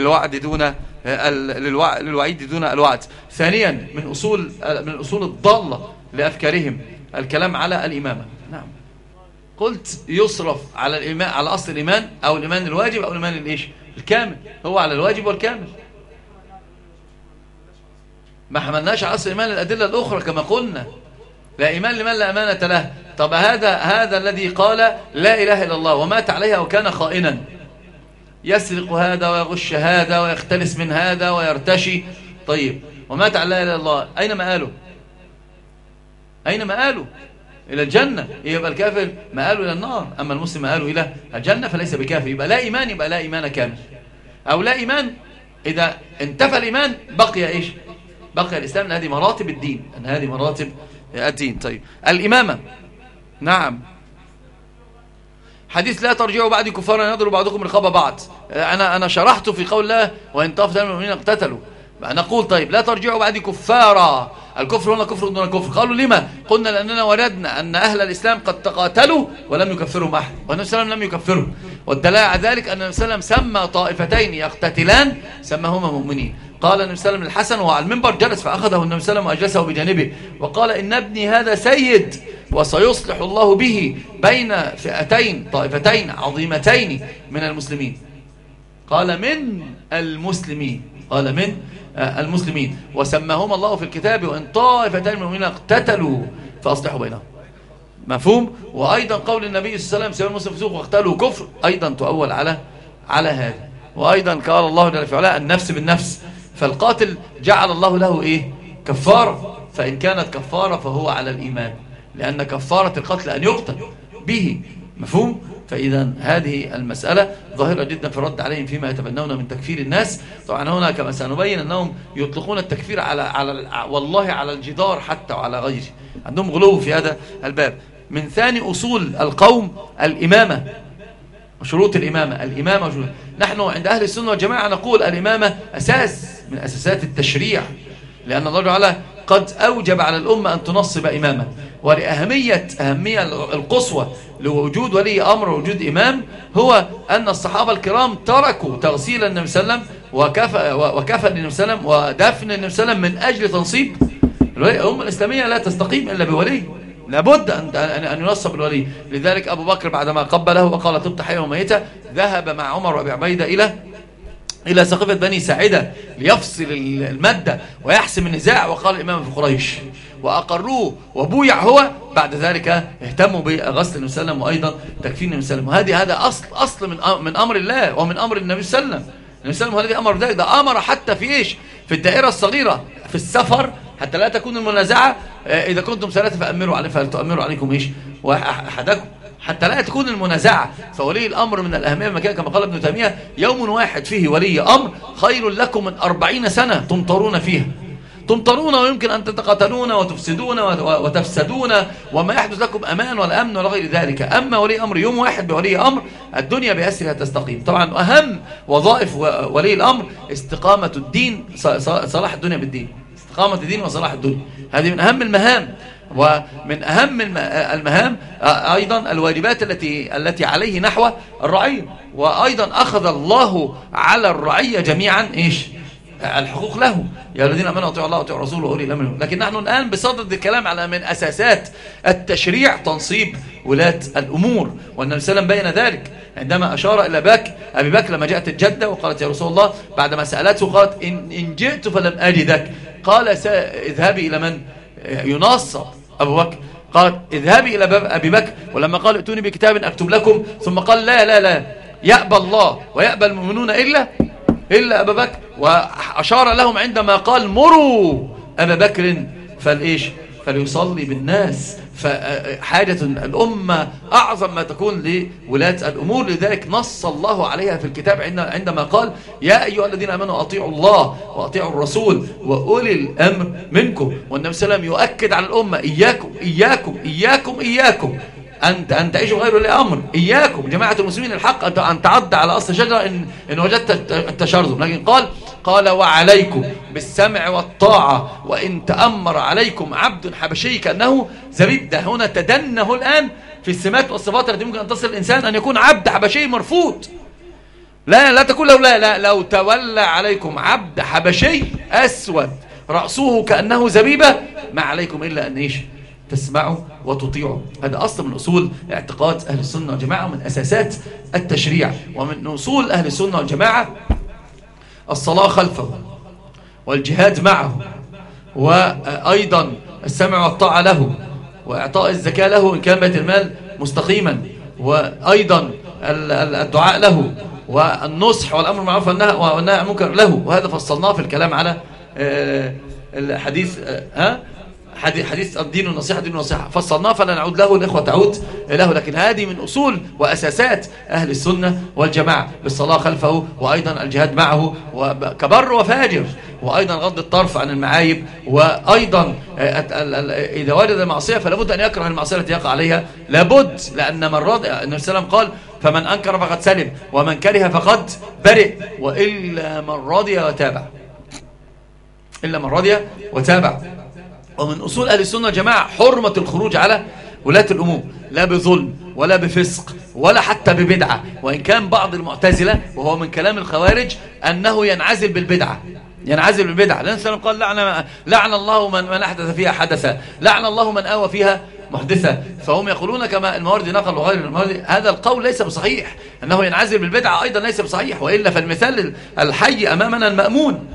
للوعيد دون الوعد. ثانيا من الأصول الضالة لأفكارهم الكلام على الإمامة. نعم، قلت يصرف على الإيمان، على أصل الإيمان، أو الإيمان الواجب أو الإيمان الإيش؟ الكامل. هو على الواجب والكامل، ما حملناش على أصل الإيمان الأدلة الأخرى كما قلنا. لا إيمان لمن لا أمانة له. طب هذا الذي قال لا إله إلا الله ومات عليها وكان خائنا، يسرق هذا ويغش هذا ويختلس من هذا ويرتشي، طيب ومات على لا إله إلا الله، أين مآله؟ أين مآله؟ إلى الجنة. يبقى الكافر مآله إلى النار، أما المسلم مآله إلى الجنة فليس بكافر. يبقى لا إيمان، يبقى لا إيمان كامل، أو لا إيمان إذا انتفى الإيمان بقي إيش؟ بقي الإسلام. هذه مراتب الدين، أن هذه مراتب الدين. طيب الإمامة، نعم، حديث لا ترجعوا بعد كفارا يضرب بعضكم رقاب بعض، أنا شرحت في قول الله وإن طائفتان من المؤمنين اقتتلوا. نقول طيب لا ترجعوا بعد كفارا، الكفر هنا كفر دون كفر. قالوا لما؟ قلنا لأننا وردنا أن أهل الإسلام قد تقاتلوا ولم يكفرهم أحد، والنبي صلى الله عليه وسلم لم يكفرهم، والدلالة على ذلك أن النبي صلى الله عليه وسلم سمى طائفتين يقتتلان سماهما مؤمنين. قال النبي صلى الله عليه وسلم الحسن وهو على المنبر جلس فأخذه النبي صلى الله عليه وسلم وأجلسه بجانبه وقال إن ابني هذا سيد وسيصلح الله به بين فئتين طائفتين عظيمتين من المسلمين. قال من المسلمين، قال من المسلمين، وسماهما الله في الكتاب وإن طائفتين من المؤمنين اقتتلوا فأصلحوا بينهم. مفهوم؟ وأيضا قول النبي صلى الله عليه وسلم سواء المسلم فسوق واقتلوا كفر، أيضا تؤول على هذا. وأيضا قال الله جل في علاه النفس بالنفس، فالقاتل جعل الله له إيه؟ كفارة، فإن كانت كفارة فهو على الإيمان، لأن كفارة القتل أن يقتل به. مفهوم؟ فإذا هذه المسألة ظاهرة جدا في الرد عليهم فيما يتبنون من تكفير الناس. طبعا هنا كما سنبين أنهم يطلقون التكفير والله على الجدار حتى وعلى غيره، عندهم غلو في هذا الباب. من ثاني أصول القوم الإمامة، شروط الإمامة وشروط. نحن عند أهل السنة والجماعة نقول الإمامة أساس من أساسات التشريع، لأن الله تعالى قد أوجب على الأمة أن تنصب إماما، ولأهمية القصوى لوجود ولي أمر ووجود إمام هو أن الصحابة الكرام تركوا تغسيل النبي صلى الله عليه وسلم وكفن النبي صلى الله عليه وسلم ودفن النبي صلى الله عليه وسلم من أجل تنصيب الولي. الأمة الإسلامية لا تستقيم إلا بولي، لابد أن ينصب الولي. لذلك أبو بكر بعدما قبله وقال طبت حيا وميتا ذهب مع عمر وأبي عبيدة إلى سقيفة بني ساعدة ليفصل المادة ويحسم النزاع، وقال الإمام في قريش وأقروه وبويع هو. بعد ذلك اهتموا بغسل النبي صلى الله عليه وسلم وأيضا تكفين النبي صلى الله عليه وسلم. هذا أصل من أمر الله ومن أمر النبي صلى الله عليه وسلم. النبي صلى الله عليه وسلم أمر ذلك، ده أمر حتى في إيش؟ في الدائرة الصغيرة في السفر حتى لا تكون المنازعة، إذا كنتم ثلاثة فأمروا عليه فلتؤمروا عليكم إيش؟ وأحدكم، حتى لا تكون المنازعة. فولي الأمر من الأهمية المكان كما قال ابن تيمية يوم واحد فيه ولي أمر خير لكم من 40 سنة تمطرون فيها، تمطرون ويمكن أن تتقاتلون وتفسدون وتفسدون وما يحدث لكم أمان ولا أمن ولا غير ذلك. أما ولي أمر يوم واحد بولي أمر الدنيا بأسرها تستقيم. طبعا أهم وظائف ولي الأمر استقامة الدين، صلاح الدنيا بالدين، استقامة الدين وصلاح الدنيا، هذه من أهم المهام. ومن أهم المهام أيضا الواجبات التي عليه نحو الرعية. وأيضا أخذ الله على الرعية جميعا إيش؟ الحقوق له، يا الذين امنوا اطيعوا الله واطيعوا الرسول واولي الامر منكم. لكن نحن الان بصدد الكلام على من اساسات التشريع تنصيب ولاة الامور، والنبي صلى الله عليه وسلم بين ذلك عندما اشار الى ابي بكر لما جاءت الجده وقالت يا رسول الله بعدما سالته قالت ان جئت فلم اجدك، قال اذهبي الى من ينصب ابو بكر، قالت اذهبي الى ابي بكر، ولما قال ائتوني بكتاب اكتب لكم ثم قال لا لا لا يأبى الله ويأبى المؤمنون إلا أبا بكر، وأشار لهم عندما قال مروا أبا بكر فليصلي بالناس. فحاجة الأمة أعظم ما تكون لولاة الأمور، لذلك نص الله عليها في الكتاب عندما قال يا أيها الذين آمنوا أطيعوا الله وأطيعوا الرسول وأولي الأمر منكم. والنبي صلى الله عليه وسلم يؤكد على الأمة إياكم إياكم إياكم إياكم أن تعيشوا غير ولي أمر، إياكم جماعة المسلمين الحق أن تعض على أصل شجرة إن وجدت التشرذم. لكن قال وعليكم بالسمع والطاعة وإن تأمر عليكم عبد حبشي كأنه زبيب. ده هنا تدنه الآن في السمات والصفات التي ممكن أن تصل الإنسان أن يكون عبد حبشي مرفوض. لا تقول لو تولى عليكم عبد حبشي أسود رأسه كأنه زبيبة ما عليكم إلا أن تسمعوا وتطيعوا. هذا أصل من أصول اعتقاد أهل السنة والجماعة ومن أساسات التشريع. ومن أصول أهل السنة والجماعة الصلاة خلفه والجهاد معه، وأيضا السمع والطاعة له، وإعطاء الزكاة له إن كان بيت المال مستقيما، وأيضا الدعاء له، والنصح والأمر بالمعروف والنهي عن المنكر له. وهذا فصلناه في الكلام على الحديث حديث الدين والنصيحة دين والنصيحة، فصلناه فلا نعود له، الإخوة تعود له. لكن هذه من أصول وأساسات أهل السنة والجماعة، بالصلاة خلفه، وأيضا الجهاد معه كبر وفاجر، وأيضا غض الطرف عن المعايب، وأيضا إذا وجد معصية فلا بد أن يكره المعصية التي يقع عليها، لابد، لأن من رضي النبي صلى الله عليه وسلم قال فمن أنكر فقد سلم ومن كره فقد برئ، وإلا من رضي وتابع، إلا من رضي وتابع. ومن أصول أهل السنة والجماعة حرمة الخروج على ولاة الأمور، لا بظلم ولا بفسق ولا حتى ببدعة. وإن كان بعض المعتزلة وهو من كلام الخوارج أنه ينعزل بالبدعة، ينعزل بالبدعة، لأن السلام قال لعن الله من أحدث فيها حدثا، لعن الله من آوى فيها محدثة. فهم يقولون كما الماوردي نقل وغير الماوردي هذا القول ليس بصحيح، أنه ينعزل بالبدعة أيضا ليس بصحيح، وإلا فالمثال الحي أمامنا المأمون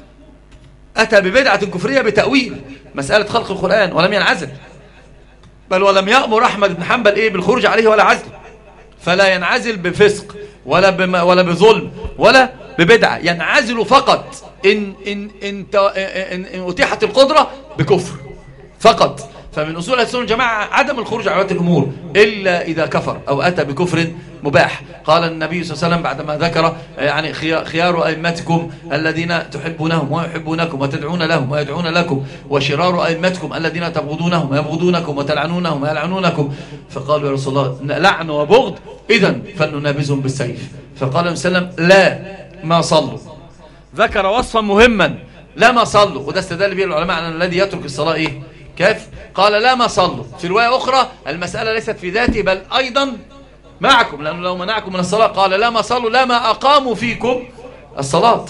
أتى ببدعة كفرية بتأويل مسألة خلق القرآن ولم ينعزل، بل ولم يأمر أحمد بن حنبل بالخروج عليه ولا عزل. فلا ينعزل بفسق ولا بظلم ولا ببدعة، ينعزل فقط إن أتيحت القدرة بكفر فقط. فمن أصول السنة والجماعة عدم الخروج على ولاة الأمور إلا إذا كفر أو أتى بكفر مباح. قال النبي صلى الله عليه وسلم بعدما ذكر يعني خيار أئمتكم الذين تحبونهم ويحبونكم وتدعون لهم ويدعون لكم، وشرار أئمتكم الذين تبغضونهم ويبغضونكم وتلعنونهم ويلعنونكم، فقالوا يا رسول الله لعن وبغض إذن فلننابذهم بالسيف. فقال النبي صلى الله عليه وسلم لا ما صلوا، ذكر وصفا مهما لا ما صلوا، وده استدل به العلماء على الذي يترك الصلاة كافر. قال لا ما صلوا. في رواية أخرى المسألة ليست في ذاته بل أيضا معكم، لأنه لو منعكم من الصلاة قال لا ما صلوا لا ما أقاموا فيكم الصلاة.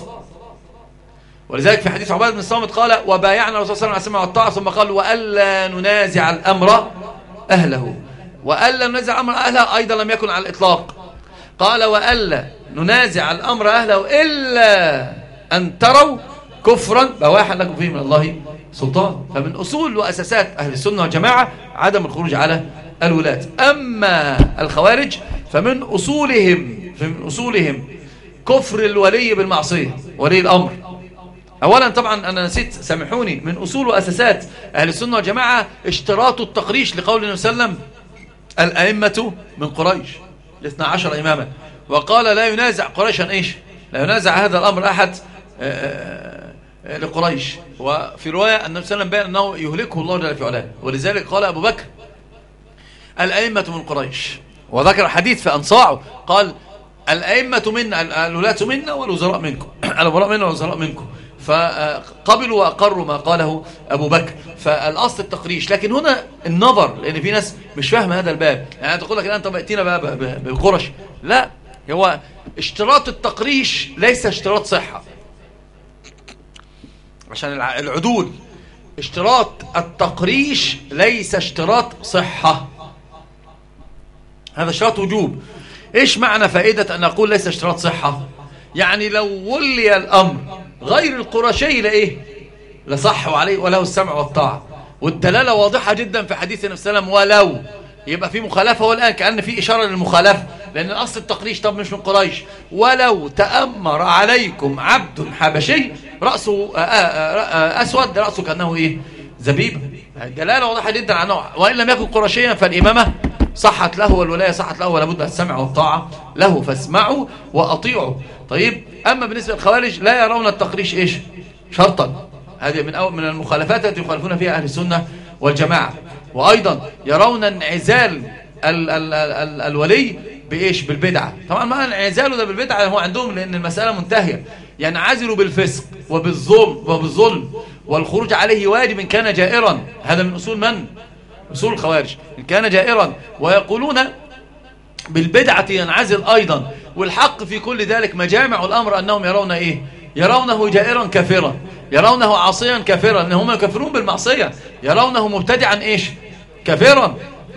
ولذلك في حديث عبادة بن الصامت قال وبايعنا الرسول صلى الله عليه وسلم على الطاعة، ثم قال وألا ننازع الأمر أهله. وألا ننازع الأمر أهله أيضا لم يكن على الإطلاق، قال وألا ننازع الأمر أهله إلا أن تروا كفرا بواحا لكم فيه من الله سلطان. فمن أصول وأساسات أهل السنة والجماعة عدم الخروج على الولاة. أما الخوارج فمن أصولهم كفر الولي بالمعصية، ولي الأمر. أولا طبعا أنا نسيت سامحوني، من أصول وأساسات أهل السنة والجماعة اشتراط التقريش، لقول النبي صلى الله عليه وسلم الأئمة من قريش 12 إماما، وقال لا ينازع قريشا لا ينازع هذا الأمر أحد لقريش. وفي رواية النبي صلى الله عليه وسلم بين أنه يهلكه الله جل في علاه، ولذلك قال أبو بكر الأئمة من قريش، وذكر حديث في أنصاعه قال الأئمة منا، الولاة منا والوزراء منكم، الأمراء منا والوزراء منكم. فقبلوا وأقروا ما قاله أبو بكر. فالاصل التقريش. لكن هنا النظر، لان في ناس مش فاهمه هذا الباب، يعني تقول لك الان طب ائتينا بقى بالقرش. لا، هو اشتراط التقريش ليس اشتراط صحه، عشان العدول. اشتراط التقريش ليس اشتراط صحة، هذا اشتراط وجوب. ايش معنى فائدة ان اقول ليس اشتراط صحة؟ يعني لو ولي الامر غير القرشي لايه؟ لصح عليه وله السمع والطاعة، والدلالة واضحة جدا في حديث النبي صلى الله عليه وسلم. ولو يبقى في مخالفة، والآن كأن في إشارة للمخالفة، لأن الأصل التقريش طب مش من قريش. ولو تأمر عليكم عبد حبشي رأسه أسود رأسه كأنه إيه؟ زبيبة. الدلالة واضحة جدا عنه، وإن لم يكن قرشيا فالإمامة صحت له والولاية صحت له، ولا بد السمع والطاعة له، فاسمعوا وأطيعوا. طيب، أما بالنسبة للخوارج لا يرون التقريش إيش؟ شرطا. هذه من المخالفات التي يخالفون فيها أهل السنة والجماعة. وأيضا يرون انعزال الولي بإيش؟ بالبدعة. طبعا ما انعزاله ده بالبدعة هو عندهم، لأن المسألة منتهية. ينعزل بالفسق وبالظلم والخروج عليه واجب إن كان جائرا. هذا من أصول من؟ أصول الخوارج، إن كان جائرا. ويقولون بالبدعة ينعزل أيضا. والحق في كل ذلك مجامع الأمر أنهم يرون إيه؟ يرونه جائرا كافرا، يرونه عاصيا كافرا، لأنهم يكفرون بالمعصية. يرونه مبتدعا إيش؟ كافرا.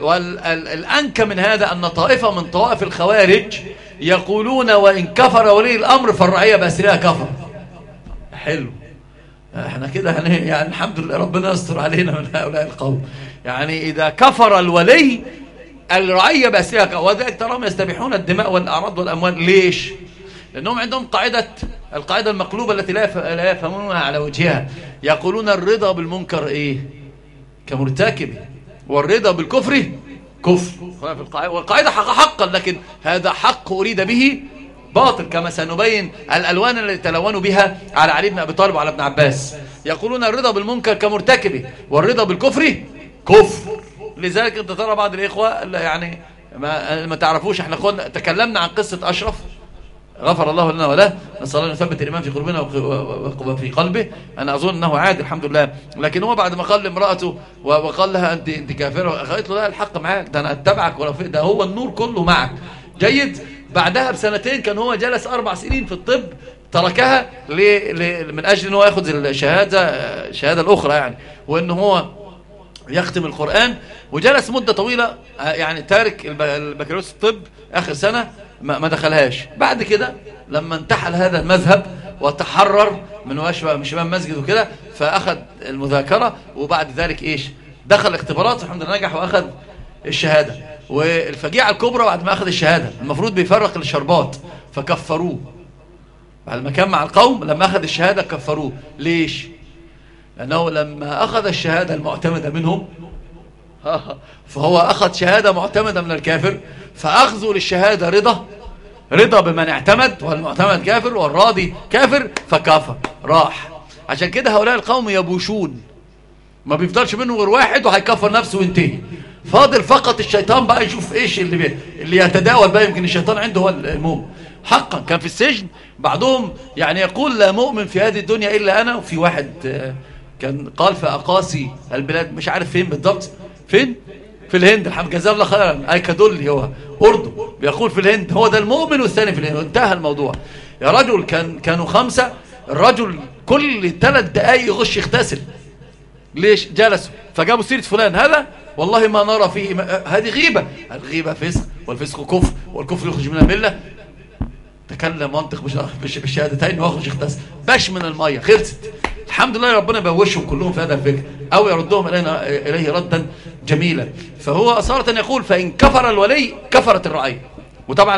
والأنكى من هذا أن طائفة من طوائف الخوارج يقولون وإن كفر ولي الأمر فالرعية بأسرها كفر. حلو، احنا كده يعني الحمد لله ربنا يستر علينا من هؤلاء القوم. يعني إذا كفر الولي الرعية بأسرها كفر. وذلك تراهم يستبيحون الدماء والأعراض والأموال. ليش؟ لأنهم عندهم القاعدة المقلوبة التي لا يفهمونها على وجهها. يقولون الرضا بالمنكر إيه؟ كمرتكب، والرضا بالكفر كفر. والقاعدة حقا، لكن هذا حق أريد به باطل، كما سنبين الألوان التي تلونوا بها على علي بن أبي طالب وعلى ابن عباس. يقولون الرضا بالمنكر كمرتكبه، والرضا بالكفر كفر. لذلك انت ترى بعض الإخوة يعني ما تعرفوش، احنا تكلمنا عن قصة أشرف غفر الله لنا وله، نسأل الله أن يثبت الإيمان في قلوبنا وفي قلبه. أنا أظن أنه عادل الحمد لله. لكن هو بعد ما قال لامرأته وقال لها أنت كافرة، قالت له لا الحق معاك، ده أنا أتبعك ولا في ده، هو النور كله معك. جيد. بعدها بسنتين كان هو جلس 4 سنين في الطب، تركها من أجل أنه يأخذ الشهادة الأخرى يعني، وأنه هو يختم القرآن. وجلس مدة طويلة يعني تارك البكالوريوس الطب آخر سنة ما دخلهاش. بعد كده لما انتحل هذا المذهب وتحرر من شباب مسجد وكده، فأخذ المذاكرة. وبعد ذلك إيش؟ دخل اختبارات الحمد لله نجح وأخذ الشهادة. والفجيعة الكبرى بعد ما أخذ الشهادة المفروض بيفرق الشربات، فكفروه بعد ما كان مع القوم. لما أخذ الشهادة كفروه. ليش؟ لأنه لما أخذ الشهادة المعتمدة منهم فهو أخذ شهادة معتمدة من الكافر، فأخذوا للشهادة رضا بمن اعتمد، والمعتمد كافر والراضي كافر، فكافر راح. عشان كده هؤلاء القوم يبوشون، ما بيفضلش منه غير واحد وهيكفر نفسه وينتهي. فاضل فقط الشيطان بقى يشوف ايش اللي يتداول بقى. يمكن الشيطان عنده هو المؤمن. حقا كان في السجن بعضهم يعني يقول لا مؤمن في هذه الدنيا إلا أنا. وفي واحد كان قال في أقاصي البلاد، مش عارف فين بالضبط، فين؟ في الهند، الحمد جزاه الله خيرا، ايكادولي هو أردن، بيقول في الهند هو ده المؤمن والثاني في الهند، وانتهى الموضوع. يا رجل كانوا 5، الرجل كل 3 دقائق يغش يغتسل. ليش؟ جلسوا فجابوا سيرة فلان، هذا والله ما نرى فيه هذه غيبة. الغيبة فسق، والفسق كفر، والكفر يخرج من الملة. تكلم منطق بالشهادتين واخرج يغتسل، باش من المية خلصت. الحمد لله ربنا بوشهم كلهم في هذا الفكر، أو يردهم إليه ردا جميلا. فهو أصارة يقول فإن كفر الولي كفرت الرعية. وطبعا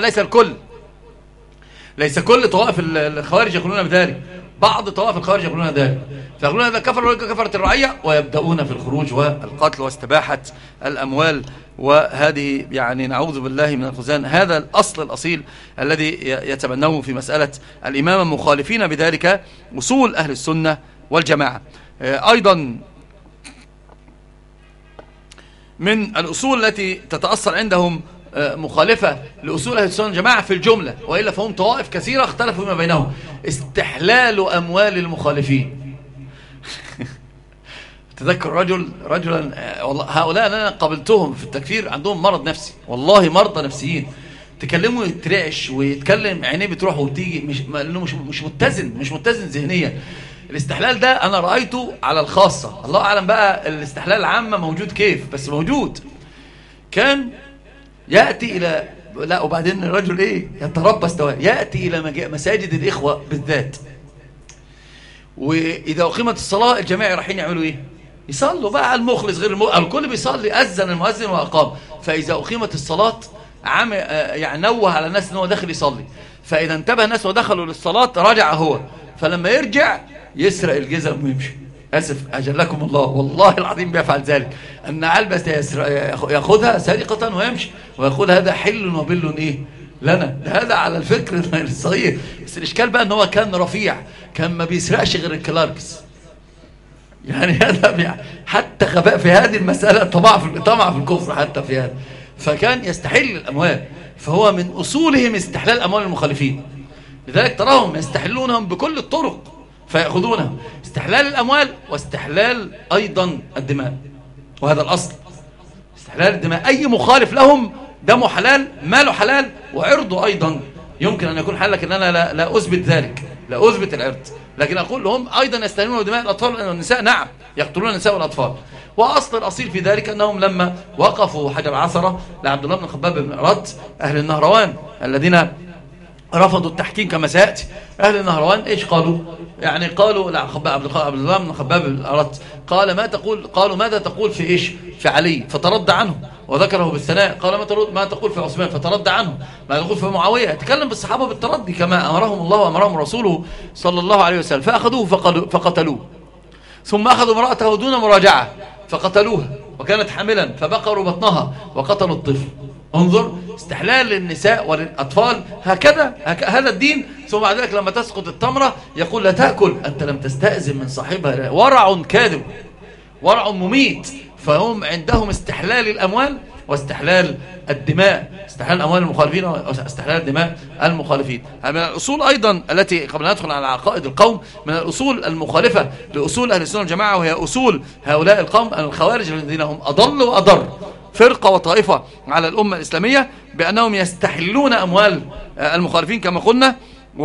ليس كل طوائف الخوارج يقولون بذلك، بعض طوائف الخوارج يقولون ذلك، فيقولون إذا كفر الولي كفرت الرعية، ويبدأون في الخروج والقتل واستباحة الأموال. وهذه يعني نعوذ بالله من الخزان. هذا الأصل الأصيل الذي يتبنوه في مسألة الإمامة، مخالفين بذلك أصول أهل السنة والجماعة. أيضا من الأصول التي تتأصل عندهم مخالفة لأصول أهل السنة والجماعة في الجملة، وإلا فهم طوائف كثيرة اختلفوا فيما بينهم، استحلال أموال المخالفين. تذكر رجلا والله هؤلاء أنا قابلتهم في التكفير عندهم مرض نفسي، والله مرضى نفسيين، تكلموا يترعش ويتكلم عينيه بتروح وتيجي، مش متزن ذهنيا. الاستحلال ده أنا رأيته على الخاصة، الله أعلم بقى الاستحلال العامة موجود كيف، بس موجود. كان يأتي إلى لا وبعدين الرجل إيه يتربص يأتي إلى مساجد الإخوة بالذات، وإذا أقيمت الصلاة الجماعة رايحين يعملوا إيه؟ يصلوا بقى، المخلص غير الكل بيصلي، أذن المؤذن وأقام. فإذا أقيمت الصلاة يعني نوه على الناس أنه داخل يصلي، فإذا انتبه الناس ودخلوا للصلاة رجع هو، فلما يرجع يسرق الجزم ويمشي. أسف أجلكم الله، والله العظيم بيفعل ذلك، أن علبة يأخذها سرقة ويمشي ويقول هذا حل وبل إيه لنا، هذا على الفكر الصغير. بس الإشكال بقى أنه كان رفيع، كان ما بيسرقش غير الكلاركس، يعني هذا حتى خفاء في هذه المسألة، طمع في الكفر حتى في هذا، فكان يستحل الأموال، فهو من أصولهم استحلال أموال المخالفين، لذلك تراهم يستحلونهم بكل الطرق فيأخذونهم، استحلال الأموال واستحلال أيضا الدماء، وهذا الأصل استحلال الدماء. أي مخالف لهم دمه حلال، ماله حلال، وعرضه أيضا يمكن أن يكون حلال، لكن أنا لا أثبت ذلك، لا أثبت العرض، لكن أقول لهم أيضا يستهلون دماء الأطفال والنساء، نعم يقتلون النساء والأطفال. وأصل الأصيل في ذلك أنهم لما وقفوا حجر عثرة لعبد الله بن خباب بن أرط أهل النهروان الذين رفضوا التحكيم كما سيأتي، أهل النهروان إيش قالوا؟ يعني قالوا عبد الله بن خباب بن أرط قال ما تقول، قالوا ماذا تقول في إيش؟ في علي، فترد عنه وذكره بالثناء. قال ما تقول في عثمان، فترد عنه. ما تقول في معاوية، يتكلم بالصحابة بالتردي كما أمرهم الله وأمرهم رسوله صلى الله عليه وسلم. فأخذوه فقتلوه، ثم أخذوا امرأته دون مراجعة فقتلوها، وكانت حاملا فبقروا بطنها وقتلوا الطفل. انظر استحلال للنساء وللأطفال، هذا الدين. ثم بعد ذلك لما تسقط التمرة يقول لا تأكل، أنت لم تستأذن من صاحبها، ورع كاذب، ورع مميت. فهم عندهم استحلال الأموال واستحلال الدماء، استحلال أموال المخالفين واستحلال الدماء المخالفين. من الأصول أيضا التي قبل أن ندخل على عقائد القوم، من الأصول المخالفة لأصول أهل السنة والجماعة، وهي أصول هؤلاء القوم الخوارج الذين هم أضل وأضر فرقة وطائفة على الأمة الإسلامية، بأنهم يستحلون أموال المخالفين كما قلنا.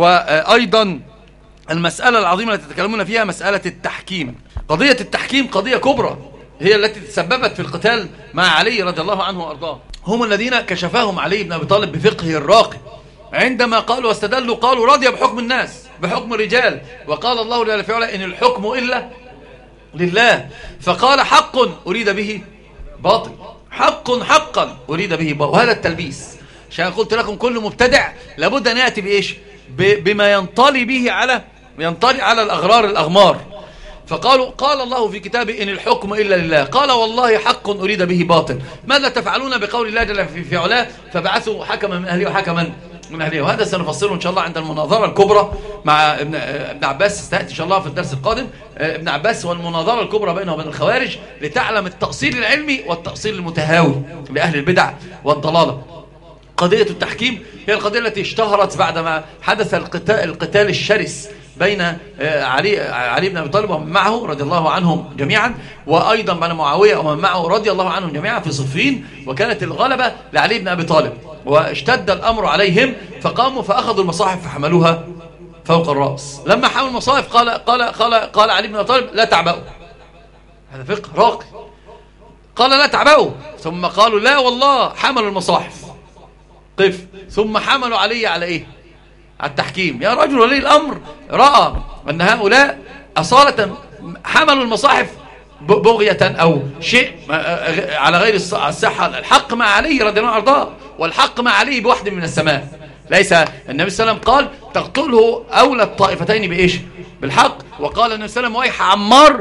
وأيضا المسألة العظيمة التي تتكلمون فيها مسألة التحكيم. قضية التحكيم قضية كبرى، هي التي تسببت في القتال مع علي رضي الله عنه وأرضاه. هم الذين كشفهم علي بن أبي طالب بفقهه الراقي، عندما قالوا واستدلوا قالوا رضي بحكم الناس، بحكم الرجال، وقال الله جل في علاه إن الحكم إلا لله. فقال حق أريد به باطل، حقا أريد به باطل، وهذا التلبيس. عشان قلت لكم كل مبتدع لابد أن يأتي بإيش؟ بما ينطلي على الأغمار. فقالوا قال الله في كتابه إن الحكم إلا لله، قال والله حق أريد به باطل. ماذا تفعلون بقول الله جل في علاه فبعثوا حكما من أهله وحكما من أهله؟ وهذا سنفصله إن شاء الله عند المناظرة الكبرى مع ابن عباس، ستأتي إن شاء الله في الدرس القادم، ابن عباس والمناظرة الكبرى بينه وبين الخوارج، لتعلم التأصيل العلمي والتأصيل المتهاوي لأهل البدع والضلالة. قضية التحكيم هي القضية التي اشتهرت بعدما حدث القتال الشرس بين علي بن أبي طالب ومن معه رضي الله عنهم جميعا، وأيضا بين معاوية ومن معه رضي الله عنهم جميعا في صفين، وكانت الغلبة لعلي بن أبي طالب، واشتد الأمر عليهم فقاموا فأخذوا المصاحف فحملوها فوق الرأس. لما حملوا المصاحف قال علي بن أبي طالب لا تعبأوا، هذا فقه راقي، قال لا تعبأوا، ثم قالوا لا والله حملوا المصاحف، قف، ثم حملوا علي على إيه؟ على التحكيم. يا رجل ولي الأمر رأى أن هؤلاء أصالة حملوا المصاحف بغية أو شيء على غير الصحة. الحق مع علي رضي الله عنه، والحق مع علي بوحد من السماء، ليس النبي صلى الله عليه وسلم قال تقتله أولى الطائفتين بإيش؟ بالحق. وقال النبي صلى الله عليه وسلم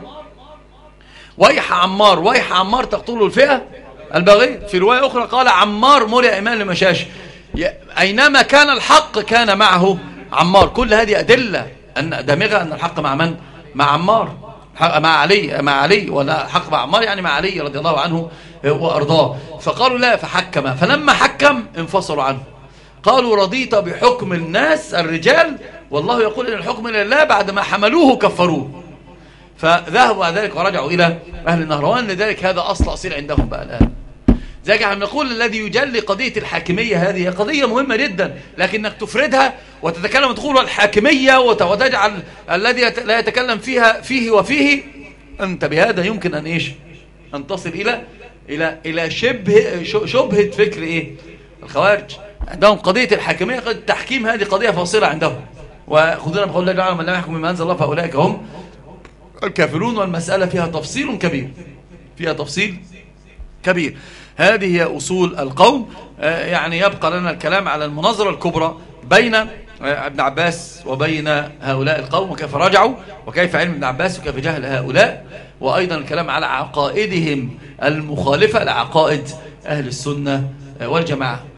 ويح عمار تقتله الفئة الباغية. في رواية أخرى قال عمار ملئ إيمان لمشاش، أينما كان الحق كان معه عمار. كل هذه أدلة أن دامغة أن الحق مع من؟ مع عمار، مع علي، ولا حق مع عمار يعني مع علي رضي الله عنه وأرضاه. فقالوا لا، فحكم، فلما حكم انفصلوا عنه، قالوا رضيت بحكم الناس الرجال والله يقول إن الحكم لله، بعد ما حملوه كفروه. فذهبوا بعد ذلك ورجعوا إلى أهل النهروان. لذلك هذا أصل أصيل عندهم بقى الآن. ذلك احنا نقول الذي يجلي قضية الحاكمية هذه قضية مهمة جدا، لكنك تفردها وتتكلم وتقول الحاكمية وتجعل الذي لا يتكلم فيه وفيه، أنت بهذا يمكن أن إيش؟ أن تصل إلى شبهة فكر إيه؟ الخوارج. عندهم قضية الحاكمية، قضية التحكيم هذه قضية فاصلة عندهم، وخذونا بقول الله تعالى من لم يحكم بما أنزل الله فأولئك هم الكافرون. والمسألة فيها تفصيل كبير، فيها تفصيل كبير. هذه هي أصول القوم. يعني يبقى لنا الكلام على المناظرة الكبرى بين ابن عباس وبين هؤلاء القوم، وكيف رجعوا وكيف علم ابن عباس وكيف جهل هؤلاء، وأيضا الكلام على عقائدهم المخالفة لعقائد أهل السنة والجماعة.